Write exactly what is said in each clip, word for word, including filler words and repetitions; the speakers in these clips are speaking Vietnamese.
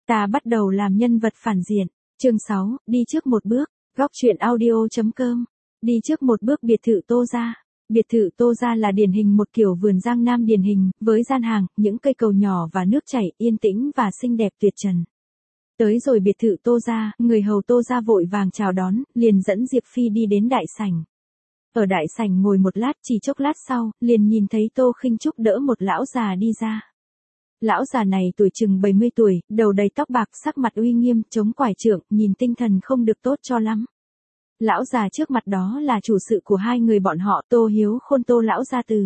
Ta bắt đầu làm nhân vật phản diện. Chương sáu, đi trước một bước. Góc truyện audio.com. Đi trước một bước biệt thự Tô gia. Biệt thự Tô gia là điển hình một kiểu vườn Giang Nam điển hình, với gian hàng, những cây cầu nhỏ và nước chảy, yên tĩnh và xinh đẹp tuyệt trần. Tới rồi biệt thự Tô gia, người hầu Tô gia vội vàng chào đón, liền dẫn Diệp Phi đi đến đại sảnh. Ở đại sảnh ngồi một lát, chỉ chốc lát sau, liền nhìn thấy Tô Khinh Trúc đỡ một lão già đi ra. Lão già này tuổi chừng bảy mươi tuổi, đầu đầy tóc bạc, sắc mặt uy nghiêm, chống quải trượng, nhìn tinh thần không được tốt cho lắm. Lão già trước mặt đó là chủ sự của hai người bọn họ, Tô Hiếu Khôn Tô lão gia từ.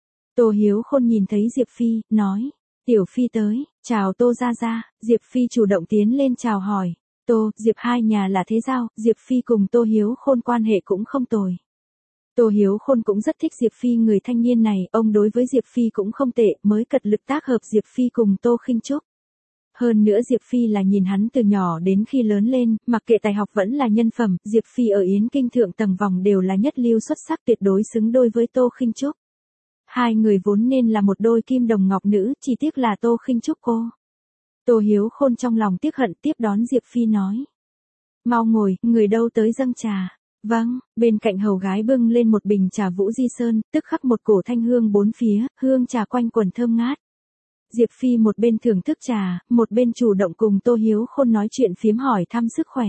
Tô Hiếu Khôn nhìn thấy Diệp Phi, nói, Tiểu Phi tới, chào Tô gia gia. Diệp Phi chủ động tiến lên chào hỏi, Tô, Diệp hai nhà là thế giao. Diệp Phi cùng Tô Hiếu Khôn quan hệ cũng không tồi. Tô Hiếu Khôn cũng rất thích Diệp Phi người thanh niên này, ông đối với Diệp Phi cũng không tệ, mới cật lực tác hợp Diệp Phi cùng Tô Khinh Trúc. Hơn nữa Diệp Phi là nhìn hắn từ nhỏ đến khi lớn lên, mặc kệ tài học vẫn là nhân phẩm, Diệp Phi ở Yến Kinh thượng tầng vòng đều là nhất lưu xuất sắc, tuyệt đối xứng đôi với Tô Khinh Trúc. Hai người vốn nên là một đôi kim đồng ngọc nữ, chỉ tiếc là Tô Khinh Trúc cô. Tô Hiếu Khôn trong lòng tiếc hận, tiếp đón Diệp Phi nói. Mau ngồi, người đâu tới dâng trà. Vâng, bên cạnh hầu gái bưng lên một bình trà Vũ Di Sơn, tức khắc một cổ thanh hương bốn phía, hương trà quanh quần thơm ngát. Diệp Phi một bên thưởng thức trà, một bên chủ động cùng Tô Hiếu Khôn nói chuyện phiếm hỏi thăm sức khỏe.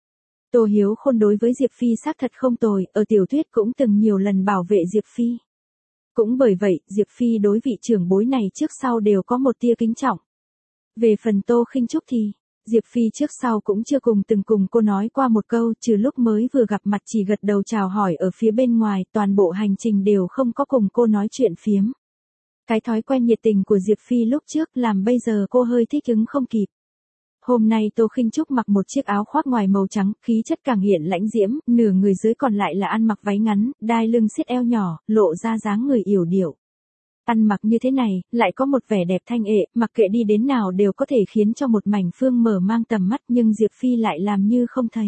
Tô Hiếu Khôn đối với Diệp Phi xác thật không tồi, ở tiểu thuyết cũng từng nhiều lần bảo vệ Diệp Phi. Cũng bởi vậy, Diệp Phi đối vị trưởng bối này trước sau đều có một tia kính trọng. Về phần Tô Khinh Trúc thì, Diệp Phi trước sau cũng chưa cùng từng cùng cô nói qua một câu, trừ lúc mới vừa gặp mặt chỉ gật đầu chào hỏi ở phía bên ngoài, toàn bộ hành trình đều không có cùng cô nói chuyện phiếm. Cái thói quen nhiệt tình của Diệp Phi lúc trước làm bây giờ cô hơi thích ứng không kịp. Hôm nay Tô Khinh Trúc mặc một chiếc áo khoác ngoài màu trắng, khí chất càng hiện lãnh diễm, nửa người dưới còn lại là ăn mặc váy ngắn, đai lưng xiết eo nhỏ, lộ ra dáng người yểu điệu. Ăn mặc như thế này, lại có một vẻ đẹp thanh ệ, mặc kệ đi đến nào đều có thể khiến cho một mảnh phương mở mang tầm mắt, nhưng Diệp Phi lại làm như không thấy.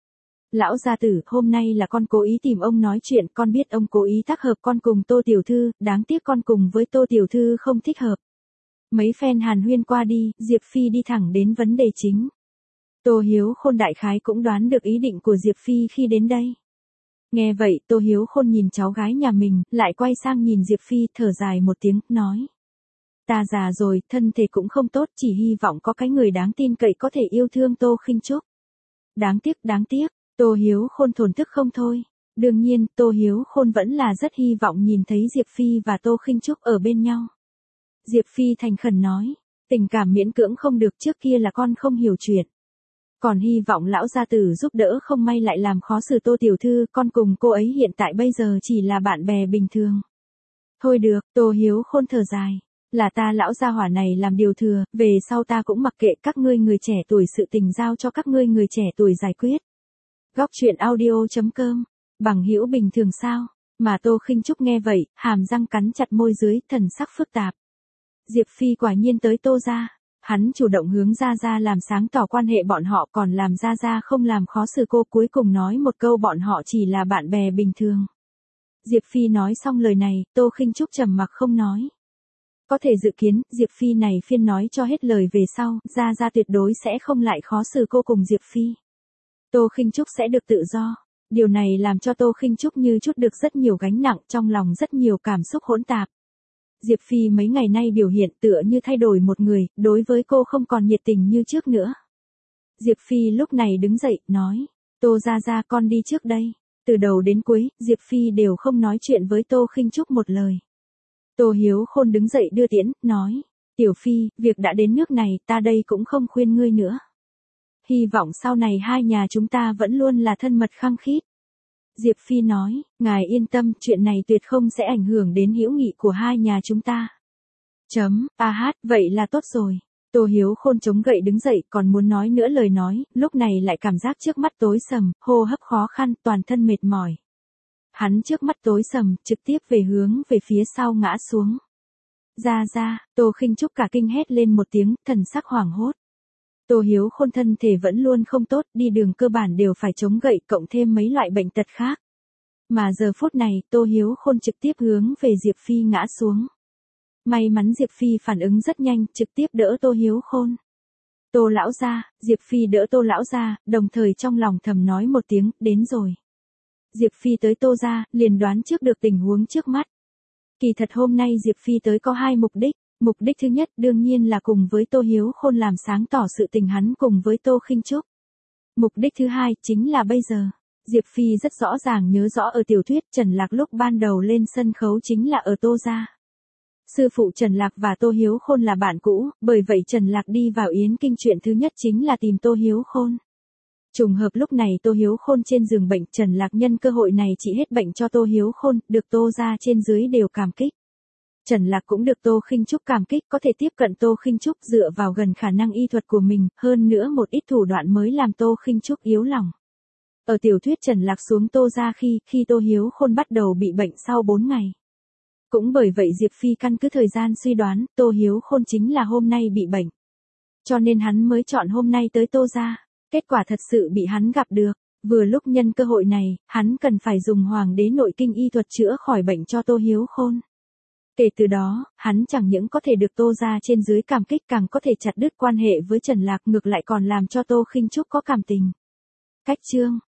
Lão gia tử, hôm nay là con cố ý tìm ông nói chuyện, con biết ông cố ý tác hợp con cùng Tô Tiểu Thư, đáng tiếc con cùng với Tô Tiểu Thư không thích hợp. Mấy phen hàn huyên qua đi, Diệp Phi đi thẳng đến vấn đề chính. Tô Hiếu Khôn đại khái cũng đoán được ý định của Diệp Phi khi đến đây. Nghe vậy, Tô Hiếu Khôn nhìn cháu gái nhà mình, lại quay sang nhìn Diệp Phi, thở dài một tiếng, nói. Ta già rồi, thân thể cũng không tốt, chỉ hy vọng có cái người đáng tin cậy có thể yêu thương Tô Khinh Trúc. Đáng tiếc, đáng tiếc, Tô Hiếu Khôn thổn thức không thôi. Đương nhiên, Tô Hiếu Khôn vẫn là rất hy vọng nhìn thấy Diệp Phi và Tô Khinh Trúc ở bên nhau. Diệp Phi thành khẩn nói, tình cảm miễn cưỡng không được, trước kia là con không hiểu chuyện. Còn hy vọng lão gia tử giúp đỡ, không may lại làm khó xử Tô Tiểu Thư, con cùng cô ấy hiện tại bây giờ chỉ là bạn bè bình thường. Thôi được, Tô Hiếu Khôn thở dài, là ta lão gia hỏa này làm điều thừa, về sau ta cũng mặc kệ, các ngươi người trẻ tuổi sự tình giao cho các ngươi người trẻ tuổi giải quyết. Góc truyện audio.com, bằng hữu bình thường sao? Mà Tô Khinh Trúc nghe vậy, hàm răng cắn chặt môi dưới, thần sắc phức tạp. Diệp Phi quả nhiên tới Tô gia. Hắn chủ động hướng Gia Gia làm sáng tỏ quan hệ bọn họ, còn làm Gia Gia không làm khó xử cô, cuối cùng nói một câu bọn họ chỉ là bạn bè bình thường. Diệp Phi nói xong lời này, Tô Khinh Trúc trầm mặc không nói. Có thể dự kiến, Diệp Phi này phiên nói cho hết lời về sau, Gia Gia tuyệt đối sẽ không lại khó xử cô cùng Diệp Phi. Tô Khinh Trúc sẽ được tự do. Điều này làm cho Tô Khinh Trúc như chút được rất nhiều gánh nặng, trong lòng rất nhiều cảm xúc hỗn tạp. Diệp Phi mấy ngày nay biểu hiện tựa như thay đổi một người, đối với cô không còn nhiệt tình như trước nữa. Diệp Phi lúc này đứng dậy, nói, Tô gia gia, con đi trước đây. Từ đầu đến cuối, Diệp Phi đều không nói chuyện với Tô Khinh Trúc một lời. Tô Hiếu Khôn đứng dậy đưa tiễn, nói, Tiểu Phi, việc đã đến nước này, ta đây cũng không khuyên ngươi nữa. Hy vọng sau này hai nhà chúng ta vẫn luôn là thân mật khăng khít. Diệp Phi nói, ngài yên tâm, chuyện này tuyệt không sẽ ảnh hưởng đến hữu nghị của hai nhà chúng ta. Chấm, a hát, vậy là tốt rồi. Tô Hiếu Khôn chống gậy đứng dậy, còn muốn nói nữa lời nói, lúc này lại cảm giác trước mắt tối sầm, hô hấp khó khăn, toàn thân mệt mỏi. Hắn trước mắt tối sầm, trực tiếp về hướng về phía sau ngã xuống. Ra ra, Tô Khinh Trúc cả kinh hét lên một tiếng, thần sắc hoảng hốt. Tô Hiếu Khôn thân thể vẫn luôn không tốt, đi đường cơ bản đều phải chống gậy, cộng thêm mấy loại bệnh tật khác. Mà giờ phút này, Tô Hiếu Khôn trực tiếp hướng về Diệp Phi ngã xuống. May mắn Diệp Phi phản ứng rất nhanh, trực tiếp đỡ Tô Hiếu Khôn. Tô lão gia, Diệp Phi đỡ Tô lão gia, đồng thời trong lòng thầm nói một tiếng, đến rồi. Diệp Phi tới Tô gia, liền đoán trước được tình huống trước mắt. Kỳ thật hôm nay Diệp Phi tới có hai mục đích, mục đích thứ nhất đương nhiên là cùng với Tô Hiếu Khôn làm sáng tỏ sự tình hắn cùng với Tô Khinh Trúc. Mục đích thứ hai chính là bây giờ. Diệp Phi rất rõ ràng nhớ rõ ở tiểu thuyết Trần Lạc lúc ban đầu lên sân khấu chính là ở Tô gia. Sư phụ Trần Lạc và Tô Hiếu Khôn là bạn cũ, bởi vậy Trần Lạc đi vào Yến Kinh chuyện thứ nhất chính là tìm Tô Hiếu Khôn. Trùng hợp lúc này Tô Hiếu Khôn trên giường bệnh, Trần Lạc nhân cơ hội này trị hết bệnh cho Tô Hiếu Khôn, được Tô gia trên dưới đều cảm kích. Trần Lạc cũng được Tô Khinh Trúc cảm kích, có thể tiếp cận Tô Khinh Trúc dựa vào gần khả năng y thuật của mình, hơn nữa một ít thủ đoạn mới làm Tô Khinh Trúc yếu lòng. Ở tiểu thuyết Trần Lạc xuống Tô gia khi, khi Tô Hiếu Khôn bắt đầu bị bệnh sau bốn ngày. Cũng bởi vậy Diệp Phi căn cứ thời gian suy đoán, Tô Hiếu Khôn chính là hôm nay bị bệnh. Cho nên hắn mới chọn hôm nay tới Tô gia. Kết quả thật sự bị hắn gặp được. Vừa lúc nhân cơ hội này, hắn cần phải dùng hoàng đế nội kinh y thuật chữa khỏi bệnh cho Tô Hiếu Khôn. Kể từ đó, hắn chẳng những có thể được Tô gia trên dưới cảm kích, càng có thể chặt đứt quan hệ với Trần Lạc, ngược lại còn làm cho Tô Khinh Trúc có cảm tình. Cách chương